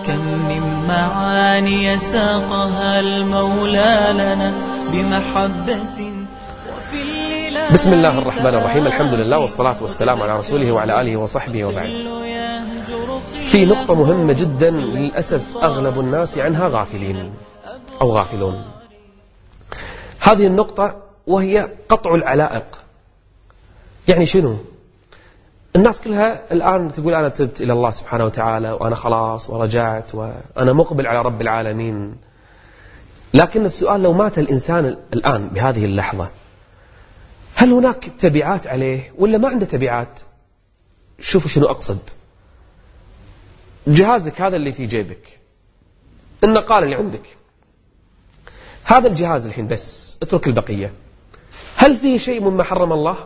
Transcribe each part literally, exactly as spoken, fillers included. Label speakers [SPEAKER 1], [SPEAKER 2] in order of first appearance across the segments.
[SPEAKER 1] كم من معاني ساقها المولى لنا بمحبة.
[SPEAKER 2] بسم الله الرحمن الرحيم. الحمد لله والصلاة والسلام على رسوله وعلى آله وصحبه وبعد. في نقطة مهمة جدا للأسف أغلب الناس عنها غافلين أو غافلون. هذه النقطة وهي قطع العلائق. يعني شنو؟ الناس كلها الآن تقول أنا تبت إلى الله سبحانه وتعالى وأنا خلاص ورجعت وأنا مقبل على رب العالمين. لكن السؤال، لو مات الإنسان الآن بهذه اللحظة، هل هناك تبعات عليه ولا ما عنده تبعات؟ شوفوا شنو أقصد. جهازك هذا اللي في جيبك، النقال اللي عندك، هذا الجهاز الحين بس، اترك البقية. هل فيه شيء مما حرم الله؟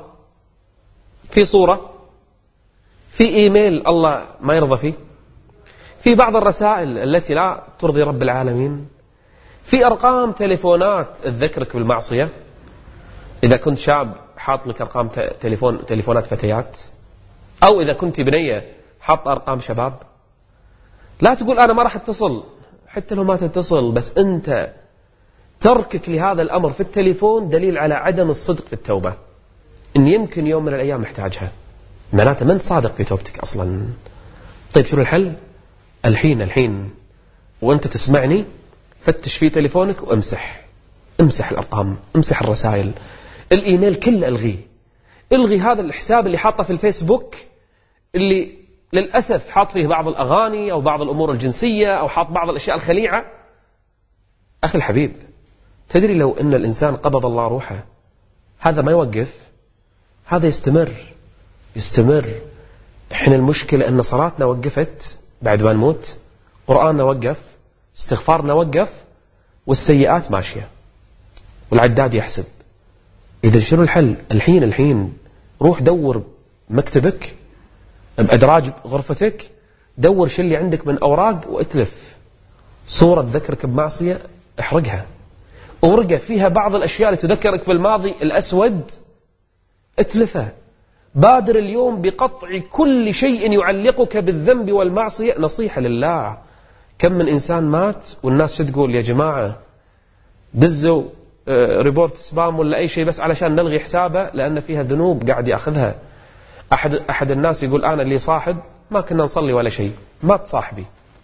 [SPEAKER 2] في صورة؟ في إيميل الله ما يرضى فيه؟ في بعض الرسائل التي لا ترضي رب العالمين؟ في أرقام تليفونات تذكرك بالمعصية؟ إذا كنت شاب حاط لك أرقام تليفون تليفونات فتيات، أو إذا كنت بنية حاط أرقام شباب. لا تقول أنا ما راح اتصل، حتى لو ما تتصل، بس أنت تركك لهذا الأمر في التليفون دليل على عدم الصدق في التوبة، إن يمكن يوم من الأيام محتاجها، معناته ما أنت صادق في توبتك أصلا. طيب شنو الحل؟ الحين الحين وأنت تسمعني فتش في تليفونك وامسح امسح الأرقام، امسح الرسائل، الإيميل كله الغيه. الغي هذا الحساب اللي حاطه في الفيسبوك اللي للأسف حاط فيه بعض الأغاني أو بعض الأمور الجنسية أو حاط بعض الأشياء الخليعة. أخي الحبيب، تدري لو أن الإنسان قبض الله روحه هذا ما يوقف، هذا يستمر يستمر. إحنا المشكلة أن صلاتنا وقفت بعد ما نموت، قرآننا وقف، استغفارنا وقف، والسيئات ماشية والعداد يحسب. إذا شنو الحل؟ الحين الحين روح دور مكتبك، بأدراج غرفتك، دور شو اللي عندك من أوراق واتلف صورة تذكرك بمعصية، احرقها. ورقة فيها بعض الأشياء اللي تذكرك بالماضي الأسود، اتلفها. بادر اليوم بقطع كل شيء يعلقك بالذنب والمعصية. نصيحة لله، كم من إنسان مات والناس شو تقول؟ يا جماعة دزوا ريبورت سبام ولا أي شيء بس علشان نلغي حسابه لأن فيها ذنوب قاعد يأخذها. أحد, أحد الناس يقول أنا اللي صاحب ما كنا نصلي ولا شيء، مات صاحبي.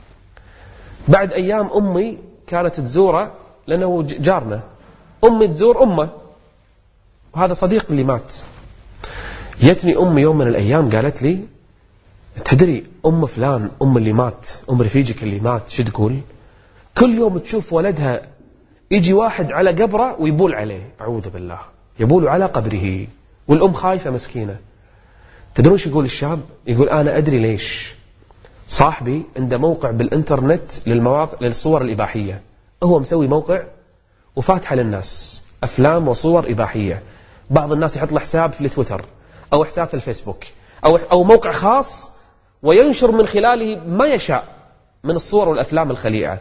[SPEAKER 2] بعد أيام أمي كانت تزوره لأنه جارنا، أمي تزور أمه، وهذا صديق اللي مات. جتني أمي يوم من الأيام قالت لي تدري أم فلان، أم اللي مات، أم رفيجك اللي مات، شو تقول؟ كل يوم تشوف ولدها يجي واحد على قبره ويبول عليه، أعوذ بالله، يبول على قبره، والأم خايفة مسكينة. تدرون شو يقول الشاب؟ يقول أنا أدري ليش. صاحبي عنده موقع بالإنترنت للمواقع للصور الإباحية، هو مسوي موقع وفاتحة للناس أفلام وصور إباحية. بعض الناس يحط له حساب في التويتر أو حساب في الفيسبوك أو أو موقع خاص وينشر من خلاله ما يشاء من الصور والأفلام الخليعة.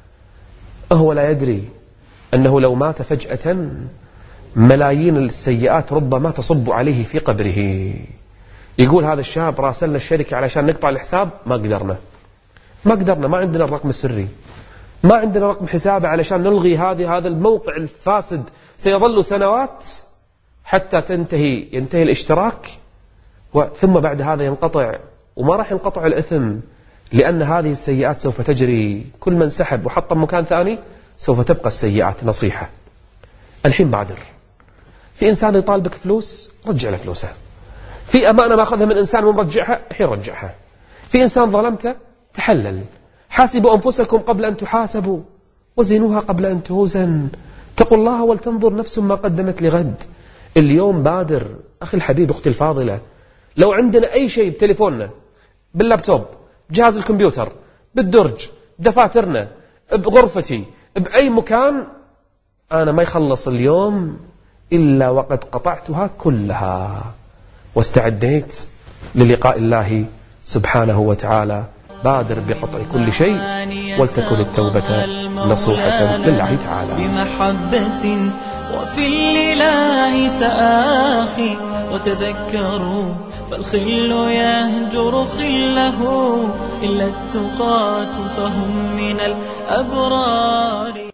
[SPEAKER 2] هو لا يدري أنه لو مات فجأة ملايين السيئات ربما تصب عليه في قبره. يقول هذا الشاب راسلنا الشركة علشان نقطع الحساب، ما قدرنا ما قدرنا ما عندنا الرقم السري، ما عندنا رقم حسابه علشان نلغي هذه هذا الموقع الفاسد. سيظل سنوات حتى تنتهي ينتهي الاشتراك، ثم بعد هذا ينقطع، وما راح ينقطع الإثم، لأن هذه السيئات سوف تجري. كل من سحب وحط مكان ثاني سوف تبقى السيئات. نصيحة الحين بادر. في إنسان يطالبك فلوس، رجع له فلوسه. في أمانة ما أخذها من إنسان ومرجعها، الحين رجعها. في إنسان ظلمته، تحلل. حاسبوا أنفسكم قبل أن تحاسبوا وزنوها قبل أن توزن، اتقوا الله ولتنظر نفس ما قدمت لغد. اليوم بادر أخي الحبيب، أختي الفاضلة. لو عندنا أي شيء بتليفوننا، باللابتوب، بجهاز الكمبيوتر، بالدرج، دفاترنا، بغرفتي، بأي مكان، أنا ما يخلص اليوم إلا وقد قطعتها كلها واستعديت للقاء الله سبحانه وتعالى. بادر بقطع كل شيء، ولتكن التوبة نصوحة لله تعالى.
[SPEAKER 1] بمحبة وفي الإله تآخي وتذكروا، فالخل يهجر خله إلا التقاة فهم من الأبرار.